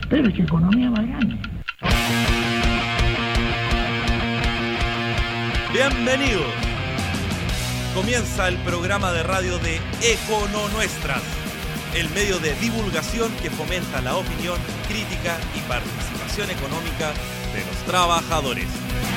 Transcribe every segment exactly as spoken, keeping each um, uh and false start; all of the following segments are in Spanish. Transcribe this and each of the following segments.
Pero es economía más grande. Bienvenidos. Comienza el programa de radio de Econo Nuestras, el medio de divulgación que fomenta la opinión, crítica y participación económica de los trabajadores.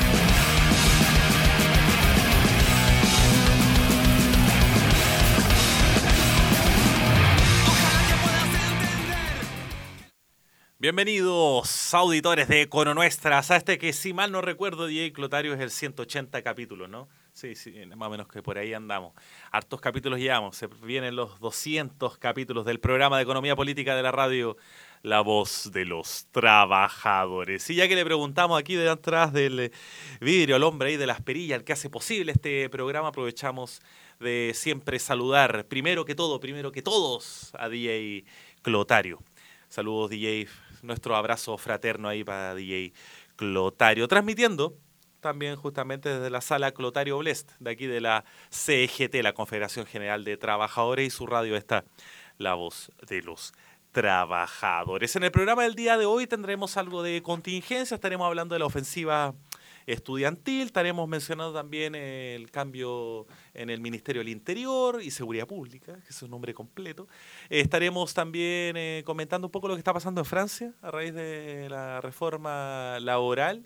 Bienvenidos, auditores de Econo Nuestras, a este que, si mal no recuerdo, D J Clotario, es el ciento ochenta capítulos, ¿no? Sí, sí, más o menos que por ahí andamos. Hartos capítulos llevamos, se vienen los doscientos capítulos del programa de Economía Política de la radio La Voz de los Trabajadores. Y ya que le preguntamos aquí detrás del vidrio al hombre ahí de las perillas, el que hace posible este programa, aprovechamos de siempre saludar, primero que todo, primero que todos, a D J Clotario. Saludos, D J. Nuestro abrazo fraterno ahí para D J Clotario. Transmitiendo también justamente desde la sala Clotario Blest, de aquí de la C G T, la Confederación General de Trabajadores, y su radio está La Voz de los Trabajadores. En el programa del día de hoy tendremos algo de contingencia, estaremos hablando de la ofensiva estudiantil, estaremos mencionando también el cambio en el Ministerio del Interior y Seguridad Pública, que es su nombre completo. Eh, estaremos también eh, comentando un poco lo que está pasando en Francia a raíz de la reforma laboral.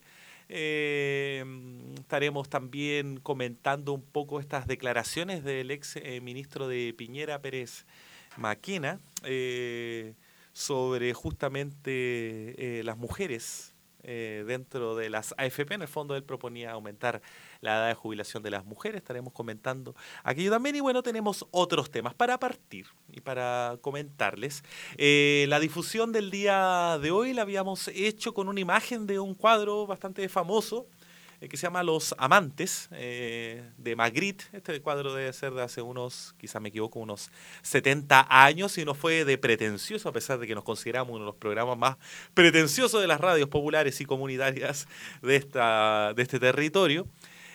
Eh, estaremos también comentando un poco estas declaraciones del ex eh, ministro de Piñera, Pérez Maquena, eh, sobre justamente eh, las mujeres Eh, dentro de las A F P. En el fondo él proponía aumentar la edad de jubilación de las mujeres. Estaremos comentando aquello también. Y bueno, tenemos otros temas para partir y para comentarles. Eh, la difusión del día de hoy la habíamos hecho con una imagen de un cuadro bastante famoso eh, que se llama Los Amantes, eh, de Magritte. Este cuadro debe ser de hace unos, quizás me equivoco, unos setenta años, y no fue de pretencioso, a pesar de que nos consideramos uno de los programas más pretenciosos de las radios populares y comunitarias de, esta, de este territorio.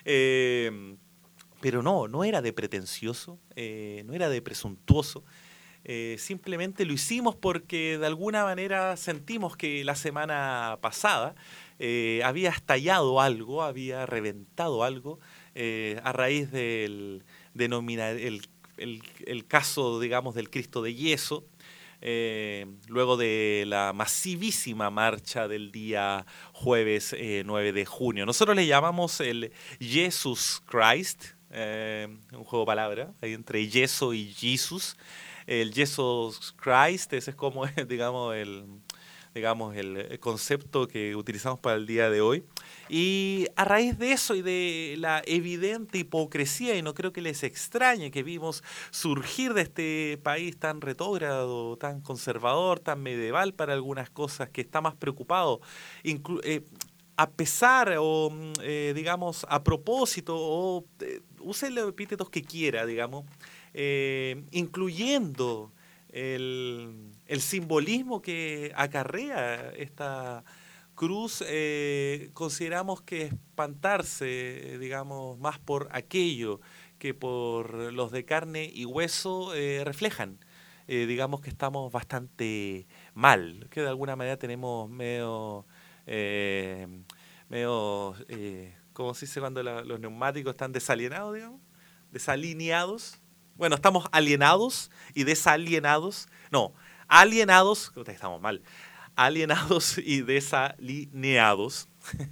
Eh, pero no, no era de pretencioso, eh, no era de presuntuoso. Eh, simplemente lo hicimos porque de alguna manera sentimos que la semana pasada eh, había estallado algo, había reventado algo eh, a raíz del denominar el, el, el caso, digamos, del Cristo de Yeso, eh, luego de la masivísima marcha del día jueves eh, nueve de junio. Nosotros le llamamos el Jesus Christ, eh, un juego de palabras ahí entre yeso y Jesus. El Jesus Christ, ese es como, digamos, el, digamos, el concepto que utilizamos para el día de hoy. Y a raíz de eso y de la evidente hipocresía, y no creo que les extrañe que vimos surgir de este país tan retrógrado, tan conservador, tan medieval para algunas cosas, que está más preocupado, inclu- eh, a pesar o, eh, digamos, a propósito, o eh, use los epítetos que quiera, digamos, Eh, incluyendo el, el simbolismo que acarrea esta cruz, eh, consideramos que espantarse, digamos, más por aquello que por los de carne y hueso eh, reflejan. Eh, digamos que estamos bastante mal, que de alguna manera tenemos medio, eh, medio eh, ¿cómo se dice cuando la, los neumáticos están desalienados, digamos? Desalineados. Bueno, estamos alienados y desalienados. No, alienados, estamos mal, alienados y desalineados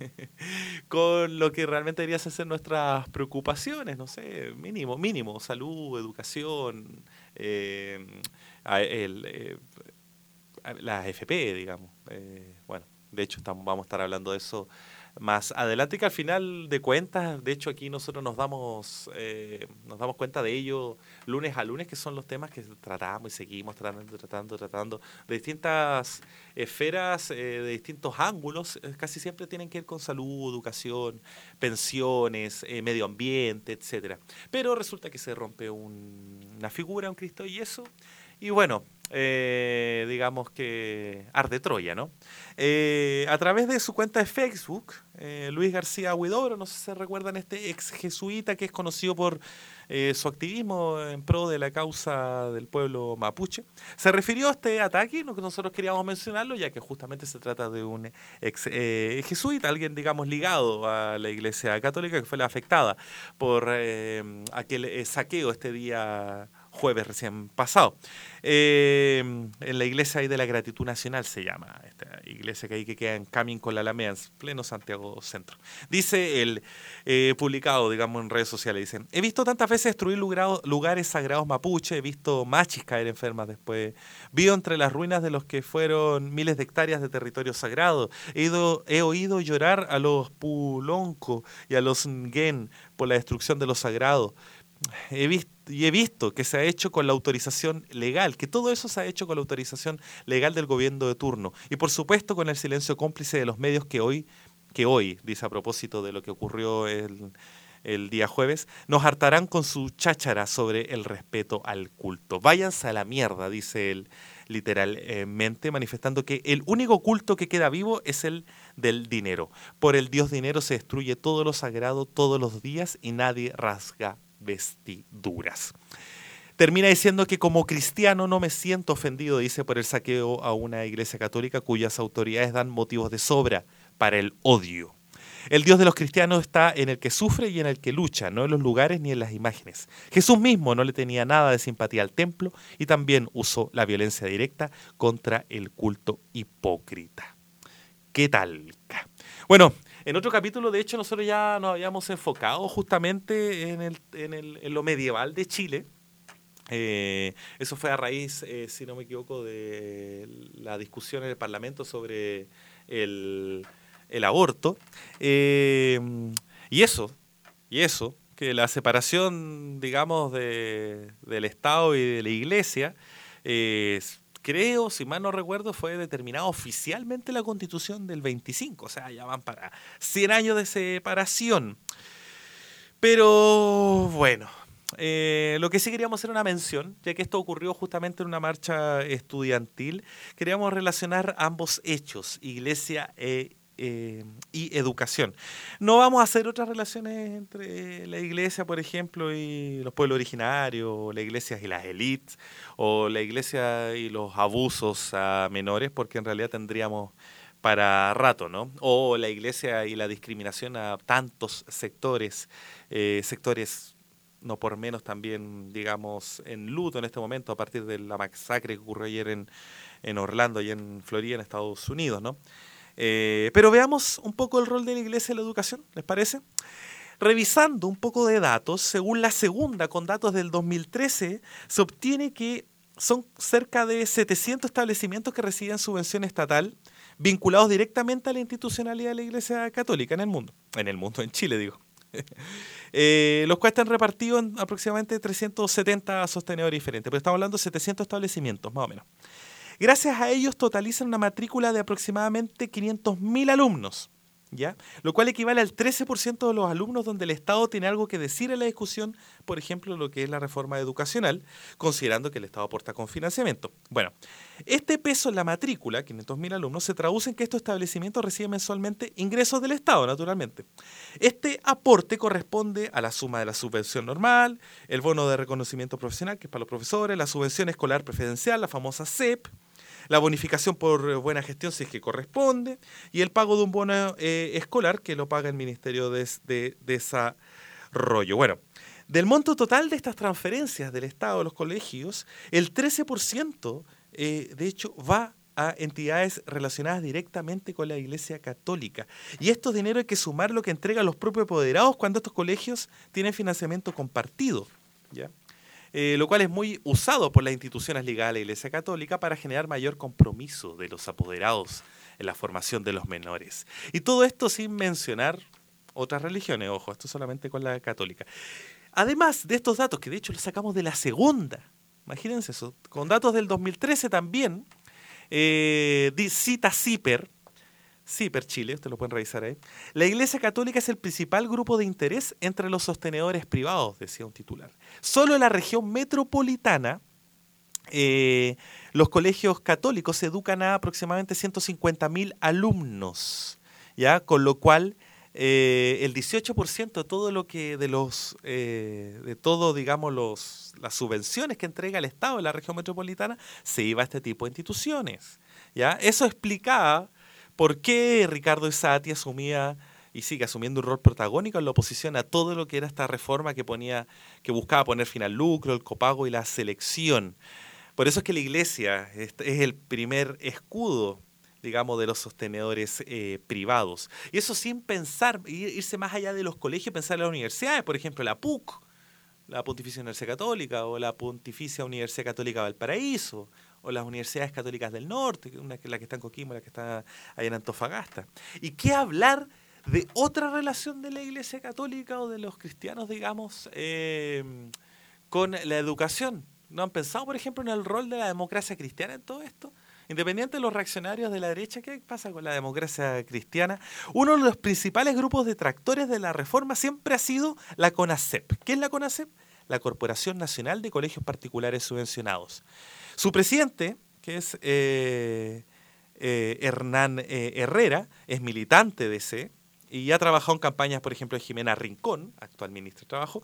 con lo que realmente deberían ser nuestras preocupaciones, no sé, mínimo, mínimo, salud, educación, eh, el, eh, la A F P, digamos. Eh, bueno, de hecho estamos, vamos a estar hablando de eso más adelante, que al final de cuentas, de hecho aquí nosotros nos damos eh, nos damos cuenta de ello lunes a lunes, que son los temas que tratamos y seguimos tratando, tratando, tratando de distintas esferas, eh, de distintos ángulos, eh, casi siempre tienen que ver con salud, educación, pensiones, eh, medio ambiente, etcétera. Pero resulta que se rompe un, una figura, un Cristo y eso, y bueno, eh, digamos que arde Troya, ¿no? Eh, a través de su cuenta de Facebook, eh, Luis García Huidobro, no sé si se recuerdan, este ex jesuita que es conocido por eh, su activismo en pro de la causa del pueblo mapuche, se refirió a este ataque, lo que nosotros queríamos mencionarlo, ya que justamente se trata de un ex eh, jesuita, alguien, digamos, ligado a la Iglesia Católica, que fue la afectada por eh, aquel eh, saqueo este día jueves recién pasado. Eh, en la iglesia ahí de la Gratitud Nacional se llama, esta iglesia que hay que queda en Camin con la Alameda, en pleno Santiago Centro. Dice el eh, publicado, digamos, en redes sociales, dicen, he visto tantas veces destruir lugar, lugares sagrados mapuche, he visto machis caer enfermas después, vivo entre las ruinas de los que fueron miles de hectáreas de territorio sagrado, he, ido, he oído llorar a los pulonco y a los ngen por la destrucción de lo sagrado. He visto, y he visto que se ha hecho con la autorización legal, que todo eso se ha hecho con la autorización legal del gobierno de turno. Y por supuesto con el silencio cómplice de los medios que hoy, que hoy, dice a propósito de lo que ocurrió el, el día jueves, nos hartarán con su cháchara sobre el respeto al culto. Váyanse a la mierda, dice él literalmente, manifestando que el único culto que queda vivo es el del dinero. Por el dios dinero se destruye todo lo sagrado todos los días y nadie rasga vestiduras. Termina diciendo que como cristiano no me siento ofendido, dice, por el saqueo a una iglesia católica cuyas autoridades dan motivos de sobra para el odio. El Dios de los cristianos está en el que sufre y en el que lucha, no en los lugares ni en las imágenes. Jesús mismo no le tenía nada de simpatía al templo y también usó la violencia directa contra el culto hipócrita. ¿Qué tal? Bueno, en otro capítulo, de hecho, nosotros ya nos habíamos enfocado justamente en, el, en, el, en lo medieval de Chile. Eh, eso fue a raíz, eh, si no me equivoco, de la discusión en el Parlamento sobre el, el aborto. Eh, y eso, y eso, que la separación, digamos, de, del Estado y de la Iglesia, eh, creo, si mal no recuerdo, fue determinada oficialmente la Constitución del veinticinco, o sea, ya van para cien años de separación. Pero bueno, eh, lo que sí queríamos hacer una mención, ya que esto ocurrió justamente en una marcha estudiantil, queríamos relacionar ambos hechos, iglesia e Eh, y educación. No vamos a hacer otras relaciones entre la iglesia, por ejemplo, y los pueblos originarios, o la iglesia y las élites, o la iglesia y los abusos a menores, porque en realidad tendríamos para rato, ¿no? O la iglesia y la discriminación a tantos sectores, eh, sectores no por menos también, digamos, en luto en este momento a partir de la masacre que ocurrió ayer en, en Orlando y en Florida, en Estados Unidos, ¿no? Eh, pero veamos un poco el rol de la iglesia en la educación, ¿les parece? Revisando un poco de datos, según la segunda, con datos del dos mil trece, se obtiene que son cerca de setecientos establecimientos que reciben subvención estatal vinculados directamente a la institucionalidad de la Iglesia Católica en el mundo. En el mundo, en Chile, digo. eh, los cuales están repartidos en aproximadamente trescientos setenta sostenedores diferentes, pero estamos hablando de setecientos establecimientos, más o menos. Gracias a ellos totalizan una matrícula de aproximadamente quinientos mil alumnos, ¿ya? Lo cual equivale al trece por ciento de los alumnos donde el Estado tiene algo que decir en la discusión, por ejemplo, lo que es la reforma educacional, considerando que el Estado aporta con financiamiento. Bueno, este peso en la matrícula, quinientos mil alumnos, se traduce en que estos establecimientos reciben mensualmente ingresos del Estado, naturalmente. Este aporte corresponde a la suma de la subvención normal, el bono de reconocimiento profesional, que es para los profesores, la subvención escolar preferencial, la famosa C E P, la bonificación por buena gestión si es que corresponde, y el pago de un bono eh, escolar que lo paga el Ministerio de, de Desarrollo. Bueno, del monto total de estas transferencias del Estado a los colegios, el trece por ciento eh, de hecho va a entidades relacionadas directamente con la Iglesia Católica. Y estos dinero hay que sumar lo que entregan los propios apoderados cuando estos colegios tienen financiamiento compartido, ¿ya? Eh, lo cual es muy usado por las instituciones ligadas a la Iglesia Católica para generar mayor compromiso de los apoderados en la formación de los menores. Y todo esto sin mencionar otras religiones, ojo, esto solamente con la católica. Además de estos datos, que de hecho los sacamos de la segunda, imagínense eso, con datos del dos mil trece también, eh, cita CIPER, CIPER Chile, ustedes lo pueden revisar ahí. La Iglesia Católica es el principal grupo de interés entre los sostenedores privados, decía un titular. Solo en la región metropolitana eh, los colegios católicos educan a aproximadamente ciento cincuenta mil alumnos, ¿ya? Con lo cual eh, el dieciocho por ciento de todo lo que de los eh, de todo, digamos, los las subvenciones que entrega el Estado en la región metropolitana se iba a este tipo de instituciones, ¿ya? Eso explicaba por qué Ricardo Esati asumía y sigue asumiendo un rol protagónico en la oposición a todo lo que era esta reforma que ponía, que buscaba poner fin al lucro, el copago y la selección. Por eso es que la iglesia es, es el primer escudo, digamos, de los sostenedores eh, privados. Y eso sin pensar, irse más allá de los colegios, pensar en las universidades, por ejemplo, la P U C, la Pontificia Universidad Católica, o la Pontificia Universidad Católica Valparaíso, o las universidades católicas del norte, una, la que está en Coquimbo, la que está ahí en Antofagasta. ¿Y qué hablar de otra relación de la Iglesia Católica o de los cristianos, digamos, eh, con la educación? ¿No han pensado, por ejemplo, en el rol de la democracia cristiana en todo esto? Independiente de los reaccionarios de la derecha, ¿qué pasa con la democracia cristiana? Uno de los principales grupos detractores de la reforma siempre ha sido la CONACEP. ¿Qué es la CONACEP? La Corporación Nacional de Colegios Particulares Subvencionados. Su presidente, que es eh, eh, Hernán eh, Herrera, es militante de C y ha trabajado en campañas, por ejemplo, de Jimena Rincón, actual ministra de Trabajo,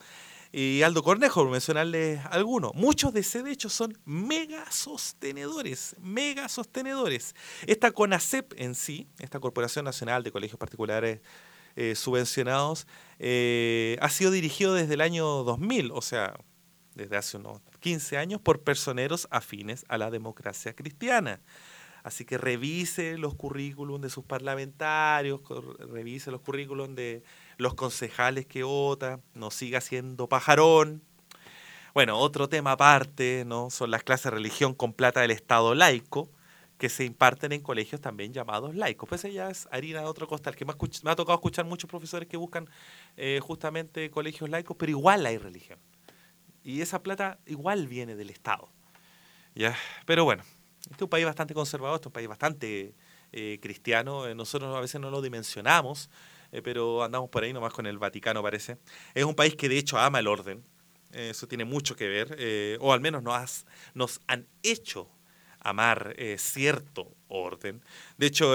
y Aldo Cornejo, por mencionarles algunos. Muchos de C, de hecho, son mega sostenedores, mega sostenedores. Esta CONACEP en sí, esta Corporación Nacional de Colegios Particulares eh, Subvencionados, eh, ha sido dirigido desde el año dos mil, o sea, desde hace unos quince años, por personeros afines a la democracia cristiana. Así que revise los currículum de sus parlamentarios, revise los currículum de los concejales que vota, no siga siendo pajarón. Bueno, otro tema aparte, ¿no? Son las clases de religión con plata del Estado laico, que se imparten en colegios también llamados laicos. Pues ella es harina de otro costal, que me ha, me ha tocado escuchar muchos profesores que buscan eh, justamente colegios laicos, pero igual hay religión. Y esa plata igual viene del Estado. ¿Ya? Pero bueno, este es un país bastante conservador, este es un país bastante eh, cristiano. Eh, nosotros a veces no lo dimensionamos, eh, pero andamos por ahí nomás con el Vaticano, parece. Es un país que de hecho ama el orden. Eh, eso tiene mucho que ver, eh, o al menos nos, has, nos han hecho amar eh, cierto orden. De hecho,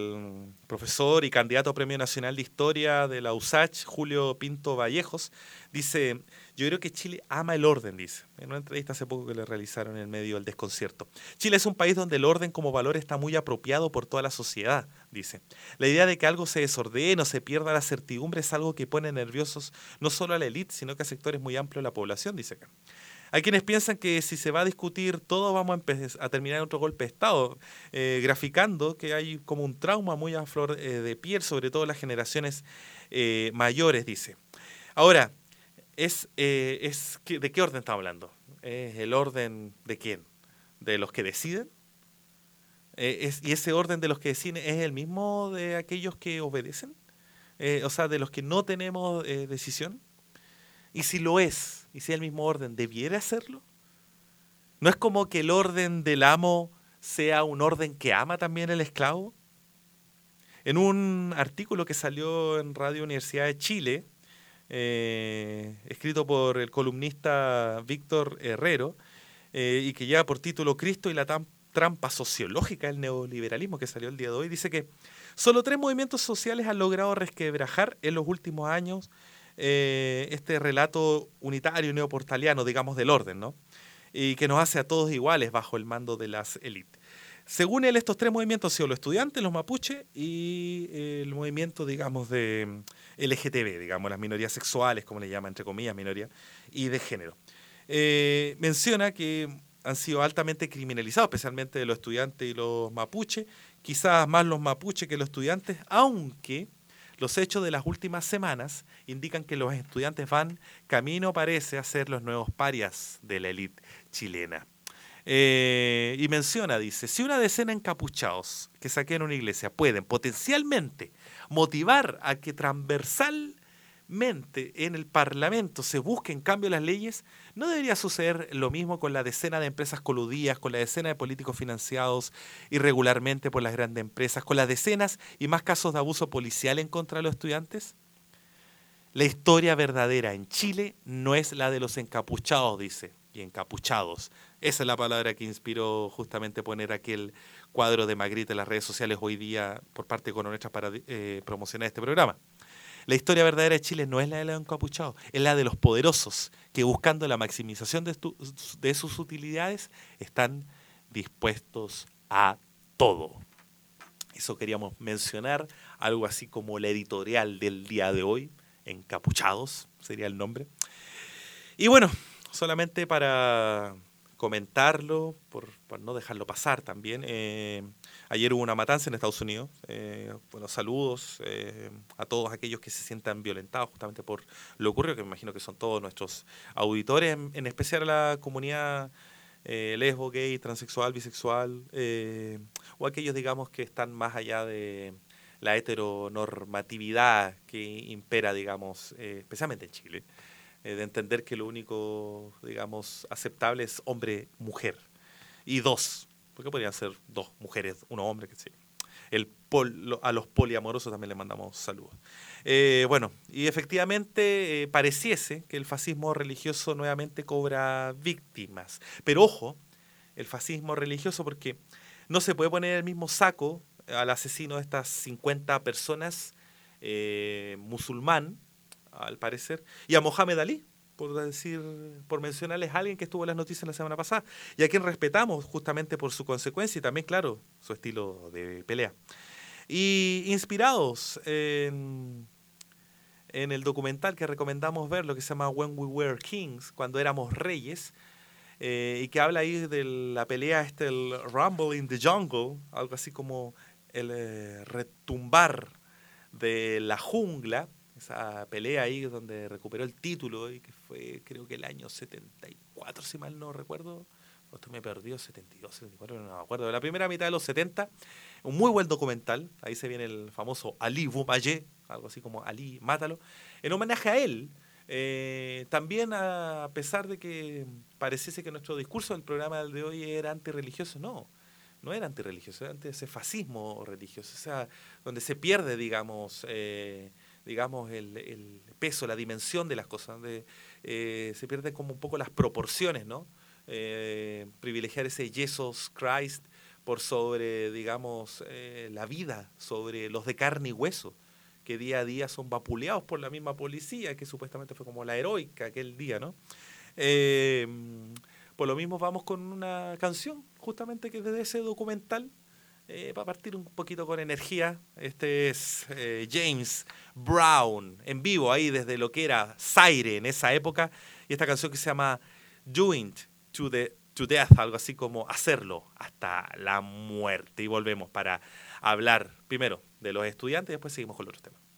el profesor y candidato a Premio Nacional de Historia de la U S A C H, Julio Pinto Vallejos, dice: yo creo que Chile ama el orden, dice, en una entrevista hace poco que le realizaron en el medio del Desconcierto. Chile es un país donde el orden como valor está muy apropiado por toda la sociedad, dice. La idea de que algo se desordene o se pierda la certidumbre es algo que pone nerviosos no solo a la élite, sino que a sectores muy amplios de la población, dice acá. Hay quienes piensan que si se va a discutir todo vamos a, a terminar en otro golpe de Estado, eh, graficando que hay como un trauma muy a flor eh, de piel, sobre todo las generaciones eh, mayores, dice. Ahora, es, eh, es ¿de qué orden estamos hablando? ¿Es el orden de quién? ¿De los que deciden? Eh, es, ¿Y ese orden de los que deciden es el mismo de aquellos que obedecen? Eh, o sea, de los que no tenemos eh, decisión. Y si lo es, y si es el mismo orden, ¿debiera hacerlo? ¿No es como que el orden del amo sea un orden que ama también el esclavo? En un artículo que salió en Radio Universidad de Chile, eh, escrito por el columnista Víctor Herrero, eh, y que lleva por título Cristo y la trampa sociológica del neoliberalismo, que salió el día de hoy, dice que solo tres movimientos sociales han logrado resquebrajar en los últimos años Eh, este relato unitario neoportaliano, digamos, del orden, ¿no? Y que nos hace a todos iguales bajo el mando de las élites. Según él, estos tres movimientos han sido los estudiantes, los mapuches y eh, el movimiento, digamos, de L G T B, digamos, las minorías sexuales, como le llama, entre comillas, minoría, y de género. Eh, menciona que han sido altamente criminalizados, especialmente los estudiantes y los mapuches, quizás más los mapuches que los estudiantes, aunque los hechos de las últimas semanas indican que los estudiantes van camino, parece, a ser los nuevos parias de la élite chilena. Eh, y menciona, dice, si una decena de encapuchados que saquean una iglesia pueden potencialmente motivar a que transversalmente en el Parlamento se busquen cambio de las leyes, ¿no debería suceder lo mismo con la decena de empresas coludidas, con la decena de políticos financiados irregularmente por las grandes empresas, con las decenas y más casos de abuso policial en contra de los estudiantes? La historia verdadera en Chile no es la de los encapuchados, dice y encapuchados. Esa es la palabra que inspiró justamente poner aquel cuadro de Magritte en las redes sociales hoy día por parte de Econonuestras para eh, promocionar este programa. La historia verdadera de Chile no es la de los encapuchados, es la de los poderosos que, buscando la maximización de, tu, de sus utilidades, están dispuestos a todo. Eso queríamos mencionar, algo así como la editorial del día de hoy, Encapuchados sería el nombre. Y bueno, solamente para comentarlo, por, por no dejarlo pasar también, eh, ayer hubo una matanza en Estados Unidos. Eh, bueno, saludos eh, a todos aquellos que se sientan violentados justamente por lo ocurrido, que me imagino que son todos nuestros auditores, en, en especial a la comunidad eh, lesbo, gay, transexual, bisexual, eh, o aquellos, digamos, que están más allá de la heteronormatividad que impera, digamos, eh, especialmente en Chile, eh, de entender que lo único, digamos, aceptable es hombre-mujer. Y dos, porque podrían ser dos mujeres, uno hombre, que sí. El pol, a los poliamorosos también les mandamos saludos. Eh, bueno, y efectivamente eh, pareciese que el fascismo religioso nuevamente cobra víctimas. Pero ojo, el fascismo religioso, porque no se puede poner en el mismo saco al asesino de estas cincuenta personas eh, musulmán, al parecer, y a Mohamed Ali, por decir, por mencionarles a alguien que estuvo en las noticias la semana pasada, y a quien respetamos justamente por su consecuencia y también, claro, su estilo de pelea. Y inspirados en, en el documental que recomendamos ver, lo que se llama When We Were Kings, cuando éramos reyes, eh, y que habla ahí de la pelea, este, el Rumble in the Jungle, algo así como el eh, retumbar de la jungla, esa pelea ahí donde recuperó el título y que fue creo que el año setenta y cuatro, si mal no recuerdo, esto me perdió, setenta y dos, setenta y cuatro, no me acuerdo, de la primera mitad de los setenta, un muy buen documental, ahí se viene el famoso Ali Boumaier, algo así como Ali, mátalo, en homenaje a él. Eh, también a pesar de que pareciese que nuestro discurso del programa de hoy era antirreligioso, no, no era antirreligioso, era ante ese fascismo religioso, o sea, donde se pierde, digamos, eh, digamos el, el peso, la dimensión de las cosas, donde eh, se pierden como un poco las proporciones, ¿no? Eh, privilegiar ese Jesus Christ por sobre, digamos, eh, la vida, sobre los de carne y hueso, que día a día son vapuleados por la misma policía, que supuestamente fue como la heroica aquel día, ¿no? Eh, por lo mismo vamos con una canción, justamente que desde ese documental, eh, para partir un poquito con energía. Este es eh, James Brown, en vivo ahí desde lo que era Zaire en esa época, y esta canción que se llama Doing to, the, to Death, algo así como hacerlo hasta la muerte. Y volvemos para hablar primero de los estudiantes y después seguimos con los otros temas.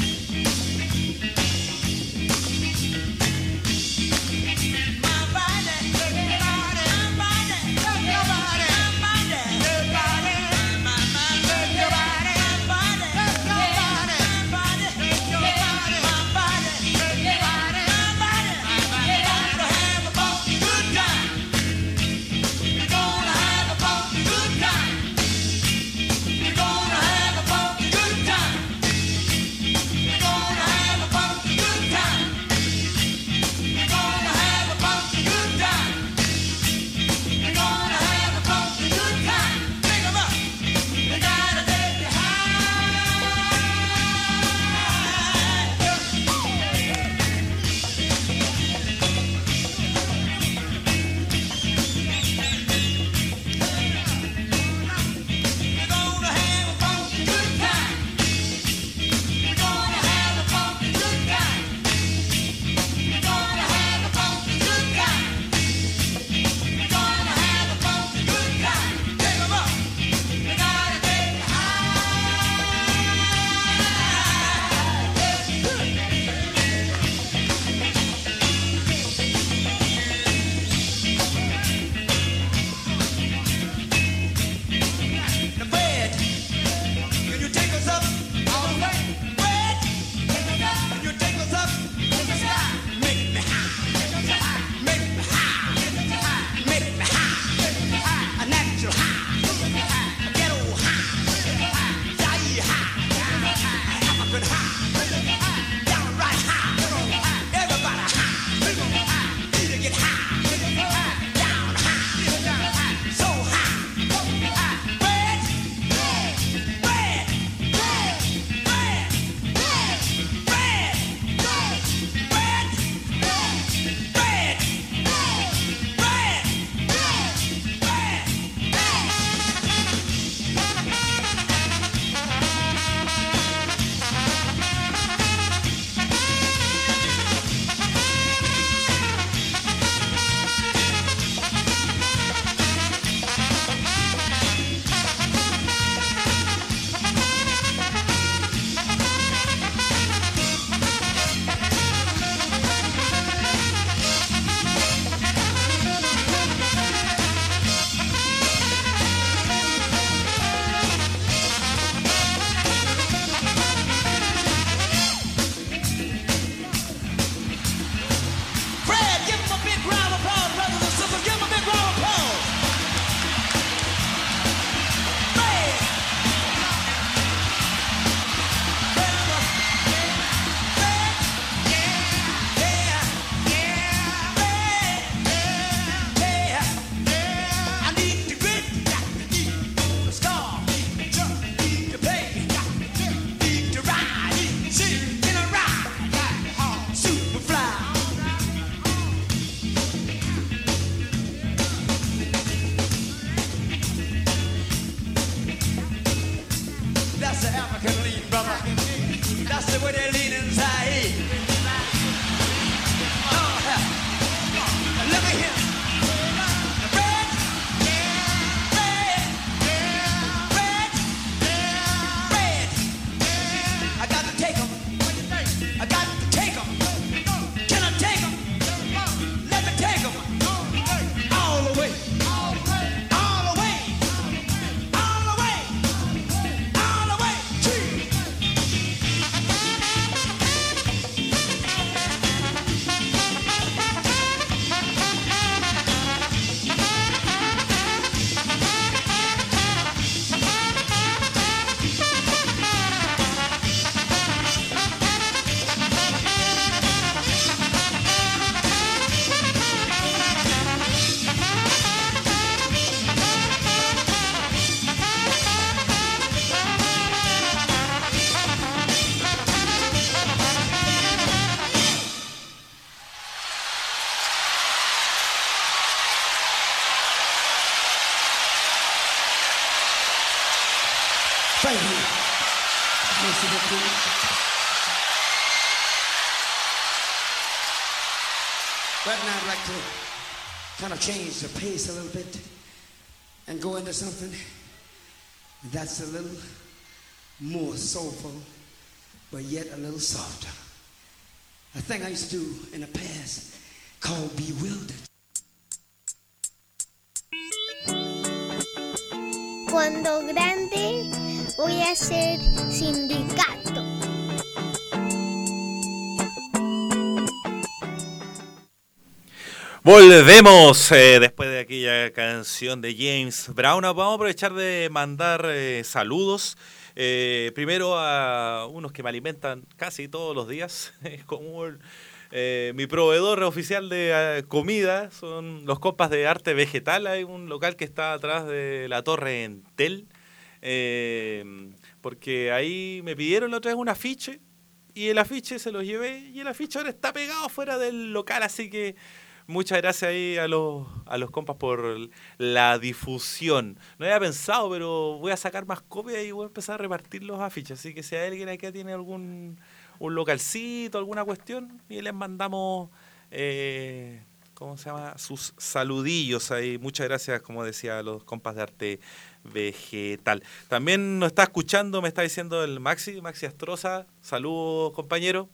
My body Right now I'd like to kind of change the pace a little bit and go into something that's a little more soulful, but yet a little softer. A thing I used to do in the past called Bewildered. Cuando grande voy a ser sindicato. Volvemos eh, después de aquella canción de James Brown. Vamos a aprovechar de mandar eh, saludos. Eh, primero a unos que me alimentan casi todos los días. Como el, eh, mi proveedor oficial de eh, comida son los compas de Arte Vegetal. Hay un local que está atrás de la Torre Entel. Eh, porque ahí me pidieron la otra vez un afiche. Y el afiche se los llevé. Y el afiche ahora está pegado fuera del local. Así que muchas gracias ahí a los, a los compas por la difusión. No había pensado, pero voy a sacar más copias y voy a empezar a repartir los afiches. Así que si hay alguien acá tiene algún un localcito, alguna cuestión, y les mandamos, eh, ¿cómo se llama? Sus saludillos ahí. Muchas gracias, como decía, a los compas de Arte Vegetal. También nos está escuchando, me está diciendo el Maxi, Maxi Astroza. Saludos, compañero.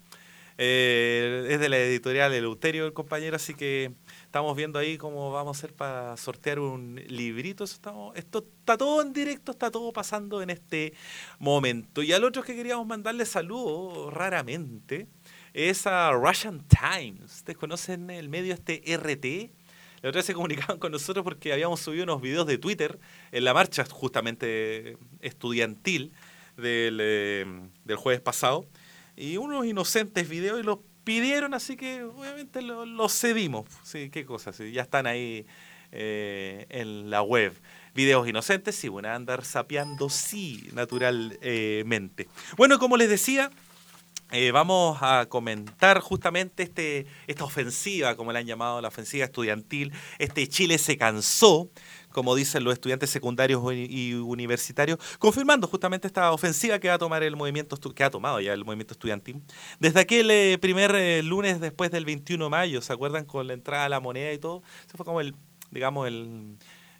Eh, es de la editorial Eleuterio el compañero, así que estamos viendo ahí cómo vamos a hacer para sortear un librito. Eso estamos, esto está todo en directo, está todo pasando en este momento. Y al otro que queríamos mandarle saludos raramente es a Russian Times. ¿Ustedes conocen el medio este R T? La otra vez se comunicaban con nosotros porque habíamos subido unos videos de Twitter en la marcha justamente estudiantil del, eh, del jueves pasado. Y unos inocentes videos y los pidieron, así que obviamente los lo cedimos. Sí, qué cosas, sí, ya están ahí eh, en la web. Videos inocentes, sí, bueno, andar sapeando, sí, naturalmente. Bueno, como les decía, eh, vamos a comentar justamente este esta ofensiva, como le han llamado, la ofensiva estudiantil. Este Chile se cansó, como dicen los estudiantes secundarios y universitarios, confirmando justamente esta ofensiva que va a tomar el movimiento, que ha tomado ya el movimiento estudiantil. Desde aquel eh, primer eh, lunes después del veintiuno de mayo, ¿se acuerdan? Con la entrada a la moneda y todo, eso fue como el, digamos, el,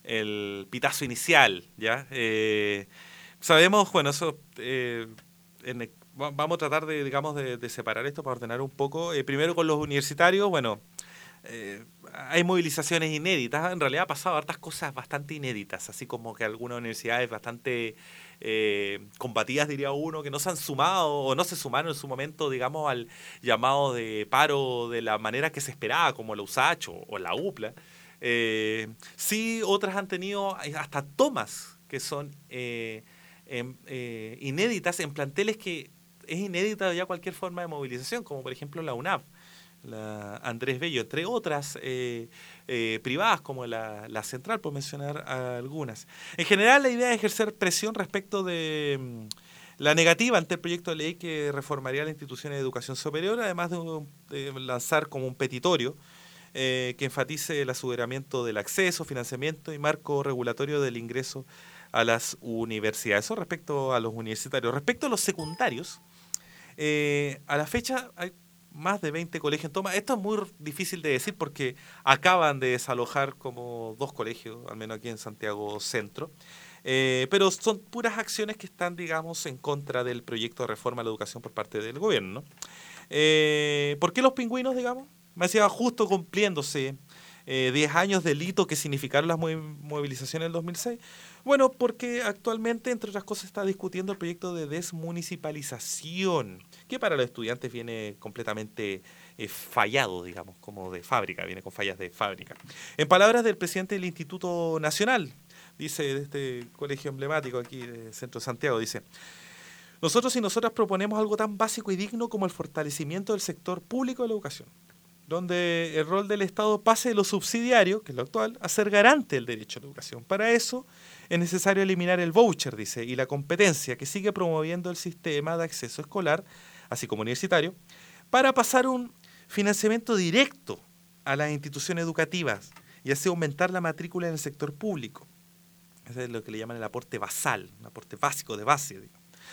el pitazo inicial, ¿ya? Eh, sabemos, bueno, eso, eh, en el, vamos a tratar de, digamos, de, de separar esto para ordenar un poco. Eh, primero con los universitarios, bueno, Eh, hay movilizaciones inéditas. En realidad ha pasado hartas cosas bastante inéditas, así como que algunas universidades bastante eh, combatidas, diría uno, que no se han sumado o no se sumaron en su momento, digamos, al llamado de paro de la manera que se esperaba, como la U S A Ch o, o la U P L A. Eh, sí, otras han tenido hasta tomas que son eh, eh, eh, inéditas en planteles que es inédita ya cualquier forma de movilización, como por ejemplo la U N A V. La Andrés Bello, entre otras eh, eh, privadas como la, la Central, por mencionar algunas. En general, la idea es ejercer presión respecto de um, la negativa ante el proyecto de ley que reformaría la institución de educación superior, además de, un, de lanzar como un petitorio eh, que enfatice el aseguramiento del acceso, financiamiento y marco regulatorio del ingreso a las universidades. Eso respecto a los universitarios. Respecto a los secundarios, eh, a la fecha hay más de veinte colegios en toma. Esto es muy difícil de decir porque acaban de desalojar como dos colegios, al menos aquí en Santiago Centro. Eh, pero son puras acciones que están, digamos, en contra del proyecto de reforma a la educación por parte del gobierno. Eh, ¿Por qué los pingüinos, digamos? Me decía, justo cumpliéndose eh, diez años del hito que significaron las movilizaciones del dos mil seis. Bueno, porque actualmente, entre otras cosas, está discutiendo el proyecto de desmunicipalización, que para los estudiantes viene completamente eh, fallado, digamos, como de fábrica, viene con fallas de fábrica. En palabras del presidente del Instituto Nacional, dice, de este colegio emblemático aquí del Centro de Santiago, dice: nosotros y nosotras proponemos algo tan básico y digno como el fortalecimiento del sector público de la educación, donde el rol del Estado pase de lo subsidiario, que es lo actual, a ser garante del derecho a la educación. Para eso es necesario eliminar el voucher, dice, y la competencia que sigue promoviendo el sistema de acceso escolar, así como universitario, para pasar un financiamiento directo a las instituciones educativas y así aumentar la matrícula en el sector público. Ese es lo que le llaman el aporte basal, un aporte básico de base, digamos.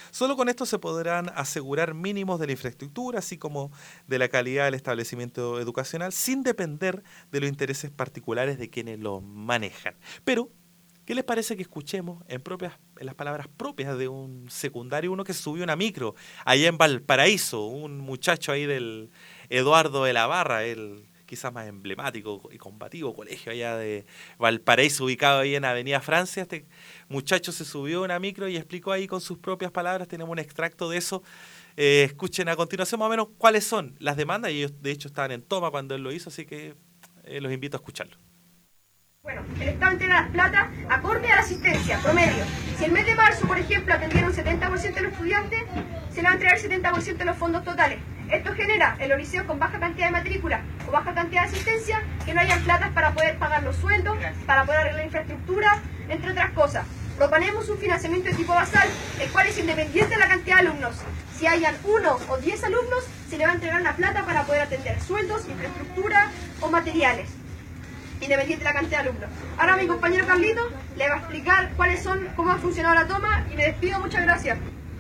Solo con esto se podrán asegurar mínimos de la infraestructura, así como de la calidad del establecimiento educacional, sin depender de los intereses particulares de quienes lo manejan. Pero, ¿qué les parece que escuchemos en, propias, en las palabras propias de un secundario, uno que subió una micro allá en Valparaíso, un muchacho ahí del Eduardo de la Barra, el quizás más emblemático y combativo colegio allá de Valparaíso, ubicado ahí en Avenida Francia? Este muchacho se subió a una micro y explicó ahí con sus propias palabras, tenemos un extracto de eso. Eh, escuchen a continuación más o menos cuáles son las demandas, y ellos de hecho estaban en toma cuando él lo hizo, así que eh, los invito a escucharlo. Bueno, el Estado entrega plata acorde a la asistencia, promedio. Si el mes de marzo, por ejemplo, atendieron setenta por ciento de los estudiantes, se le va a entregar el setenta por ciento de los fondos totales. Esto genera en los liceos con baja cantidad de matrícula o baja cantidad de asistencia que no hayan platas para poder pagar los sueldos, para poder arreglar la infraestructura, entre otras cosas. Proponemos un financiamiento de tipo basal, el cual es independiente de la cantidad de alumnos. Si hayan uno o diez alumnos, se le va a entregar una plata para poder atender sueldos, infraestructura o materiales, independiente de la cantidad de alumnos. Ahora mi compañero Carlito le va a explicar cuáles son, cómo ha funcionado la toma, y me despido. Muchas gracias.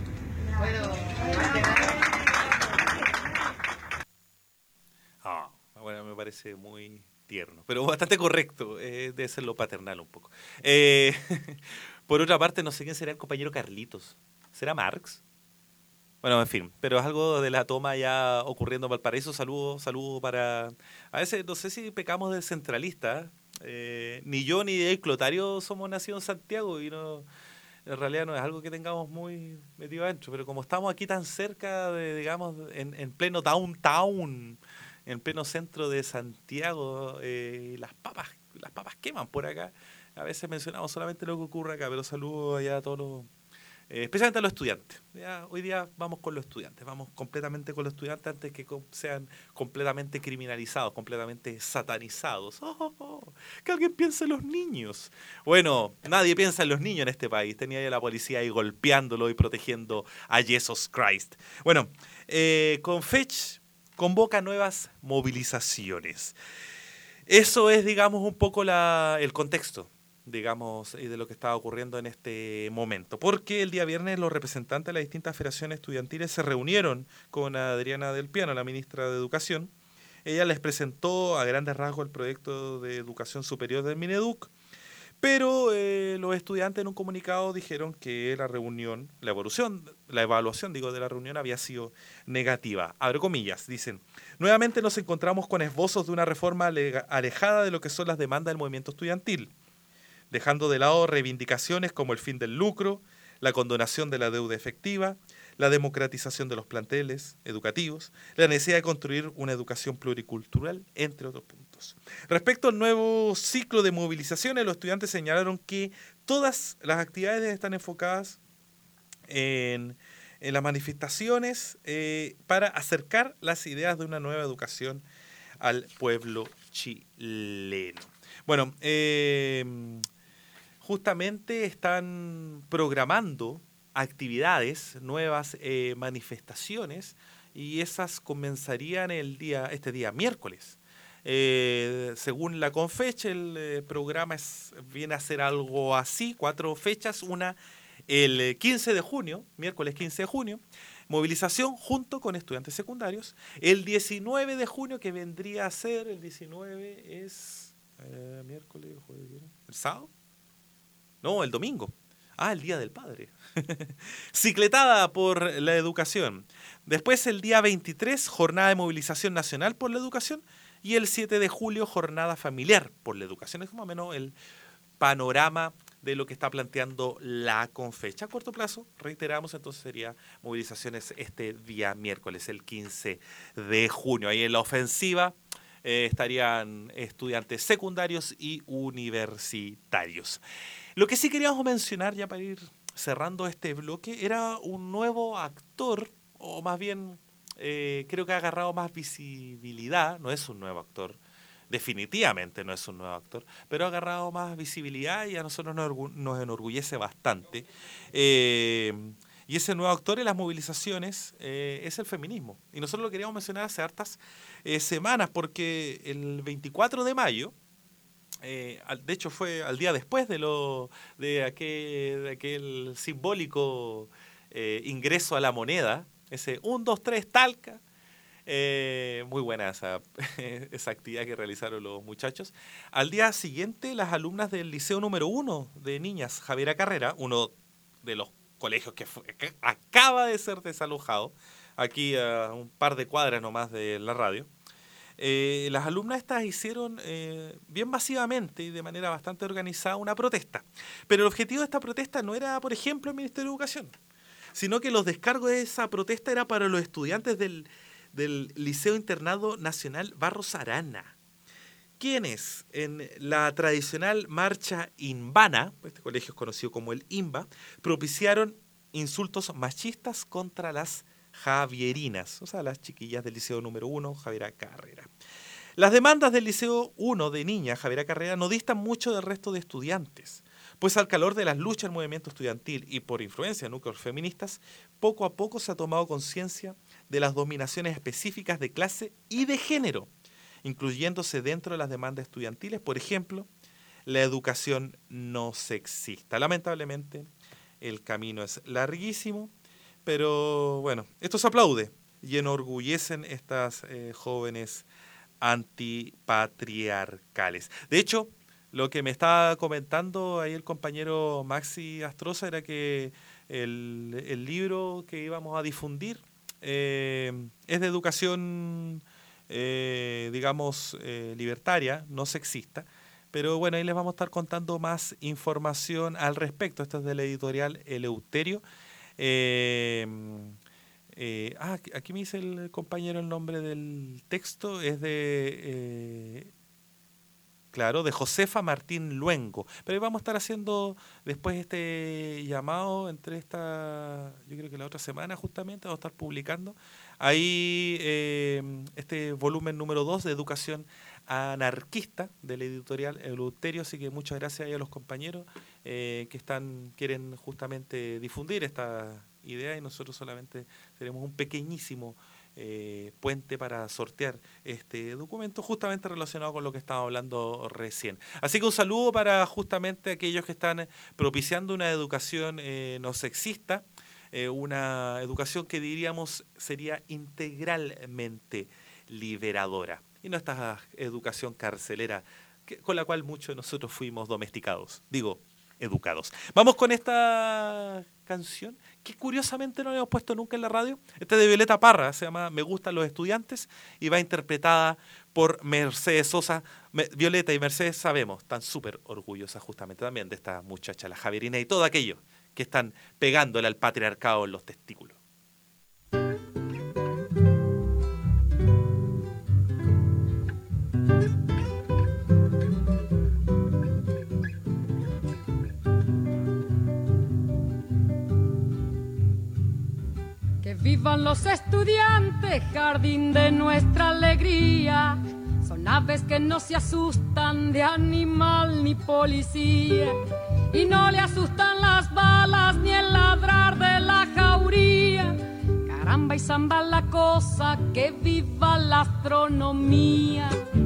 Ah, bueno, me parece muy tierno, pero bastante correcto. Eh, debe ser lo paternal un poco. Eh, por otra parte, no sé quién será el compañero Carlitos. ¿Será Marx? Bueno, en fin, pero es algo de la toma ya ocurriendo en Valparaíso. Saludos, saludos para... A veces, no sé si pecamos de centralista. Eh, ni yo ni de Clotario somos nacidos en Santiago y no, en realidad no es algo que tengamos muy metido adentro. Pero como estamos aquí tan cerca, de, digamos, en, en pleno downtown, en pleno centro de Santiago, eh, las papas las papas queman por acá. A veces mencionamos solamente lo que ocurre acá, pero saludos allá a todos los... Eh, especialmente a los estudiantes. Ya, hoy día vamos con los estudiantes, vamos completamente con los estudiantes antes que com- sean completamente criminalizados, completamente satanizados. Oh, oh, oh. Que alguien piense en los niños. Bueno, nadie piensa en los niños en este país. Tenía ahí a la policía ahí golpeándolo y protegiendo a Jesus Christ. Bueno, eh, Confech convoca nuevas movilizaciones. Eso es, digamos, un poco la, el contexto, digamos, de lo que estaba ocurriendo en este momento. Porque el día viernes los representantes de las distintas federaciones estudiantiles se reunieron con Adriana del Piano, la ministra de Educación. Ella les presentó a grandes rasgos el proyecto de educación superior del Mineduc, pero eh, los estudiantes en un comunicado dijeron que la reunión, la evolución, la evaluación, digo, de la reunión había sido negativa. Abro comillas, dicen: nuevamente nos encontramos con esbozos de una reforma alejada de lo que son las demandas del movimiento estudiantil, dejando de lado reivindicaciones como el fin del lucro, la condonación de la deuda efectiva, la democratización de los planteles educativos, la necesidad de construir una educación pluricultural, entre otros puntos. Respecto al nuevo ciclo de movilizaciones, los estudiantes señalaron que todas las actividades están enfocadas en, en las manifestaciones eh, para acercar las ideas de una nueva educación al pueblo chileno. Bueno, eh, justamente están programando actividades, nuevas eh, manifestaciones, y esas comenzarían el día, este día miércoles. Eh, según la Confech, el eh, programa es, viene a ser algo así, cuatro fechas, una el quince de junio, miércoles quince de junio, movilización junto con estudiantes secundarios. El diecinueve de junio, que vendría a ser, el diecinueve es eh, miércoles, jueves, viernes, ¿el sábado? No, el domingo. Ah, el Día del Padre. Cicletada por la educación. Después, el día veintitrés, jornada de movilización nacional por la educación. Y el siete de julio, jornada familiar por la educación. Es más o menos el panorama de lo que está planteando la Confech. A corto plazo, reiteramos, entonces sería movilizaciones este día miércoles, el quince de junio. Ahí en la ofensiva eh, estarían estudiantes secundarios y universitarios. Lo que sí queríamos mencionar, ya para ir cerrando este bloque, era un nuevo actor, o más bien eh, creo que ha agarrado más visibilidad. No es un nuevo actor, definitivamente no es un nuevo actor, pero ha agarrado más visibilidad y a nosotros nos, orgu- nos enorgullece bastante. Eh, y ese nuevo actor en las movilizaciones eh, es el feminismo. Y nosotros lo queríamos mencionar hace hartas eh, semanas, porque el veinticuatro de mayo, Eh, de hecho fue al día después de lo de aquel, de aquel simbólico eh, ingreso a la moneda, ese uno, dos, tres, Talca. Eh, muy buena esa, esa actividad que realizaron los muchachos. Al día siguiente, las alumnas del Liceo número uno de niñas, Javiera Carrera, uno de los colegios que, fue, que acaba de ser desalojado, aquí a un par de cuadras nomás de la radio, eh, las alumnas estas hicieron eh, bien masivamente y de manera bastante organizada una protesta. Pero el objetivo de esta protesta no era, por ejemplo, el Ministerio de Educación, sino que los descargos de esa protesta era para los estudiantes del, del Liceo Internado Nacional Barros Arana, quienes en la tradicional marcha Inbana, este colegio es conocido como el INBA, propiciaron insultos machistas contra las javierinas, o sea, las chiquillas del Liceo número uno, Javiera Carrera. Las demandas del Liceo uno de niña, Javiera Carrera, no distan mucho del resto de estudiantes, pues al calor de las luchas del movimiento estudiantil y por influencia de núcleos feministas, poco a poco se ha tomado conciencia de las dominaciones específicas de clase y de género, incluyéndose dentro de las demandas estudiantiles, por ejemplo, la educación no sexista. Lamentablemente, el camino es larguísimo, pero bueno, esto se aplaude y enorgullecen estas eh, jóvenes antipatriarcales. De hecho, lo que me estaba comentando ahí el compañero Maxi Astroza era que el, el libro que íbamos a difundir eh, es de educación Eh, digamos, eh, libertaria, no sexista, pero bueno, ahí les vamos a estar contando más información al respecto. Esto es de la editorial Eleuterio. Eh, eh, ah, aquí me dice el compañero el nombre del texto, es de, eh, claro, de Josefa Martín Luengo, pero ahí vamos a estar haciendo después este llamado entre esta, yo creo que la otra semana justamente, vamos a estar publicando ahí eh, este volumen número dos de Educación Anarquista de la editorial Eleuterio, así que muchas gracias a los compañeros eh, que están quieren justamente difundir esta idea y nosotros solamente seremos un pequeñísimo eh, puente para sortear este documento justamente relacionado con lo que estábamos hablando recién. Así que un saludo para justamente aquellos que están propiciando una educación eh, no sexista, Eh, una educación que diríamos sería integralmente liberadora y no esta educación carcelera que, con la cual muchos de nosotros fuimos domesticados, digo, educados. Vamos con esta canción que curiosamente no habíamos puesto nunca en la radio. Esta es de Violeta Parra, se llama Me gustan los estudiantes y va interpretada por Mercedes Sosa. Me, Violeta y Mercedes, sabemos, están súper orgullosas justamente también de esta muchacha, la Javierina y todo aquello que están pegándole al patriarcado en los testículos. Que vivan los estudiantes, jardín de nuestra alegría. Son aves que no se asustan de animal ni policía. Y no le asustan las balas ni el ladrar de la jauría. Caramba y zamba la cosa, que viva la astronomía.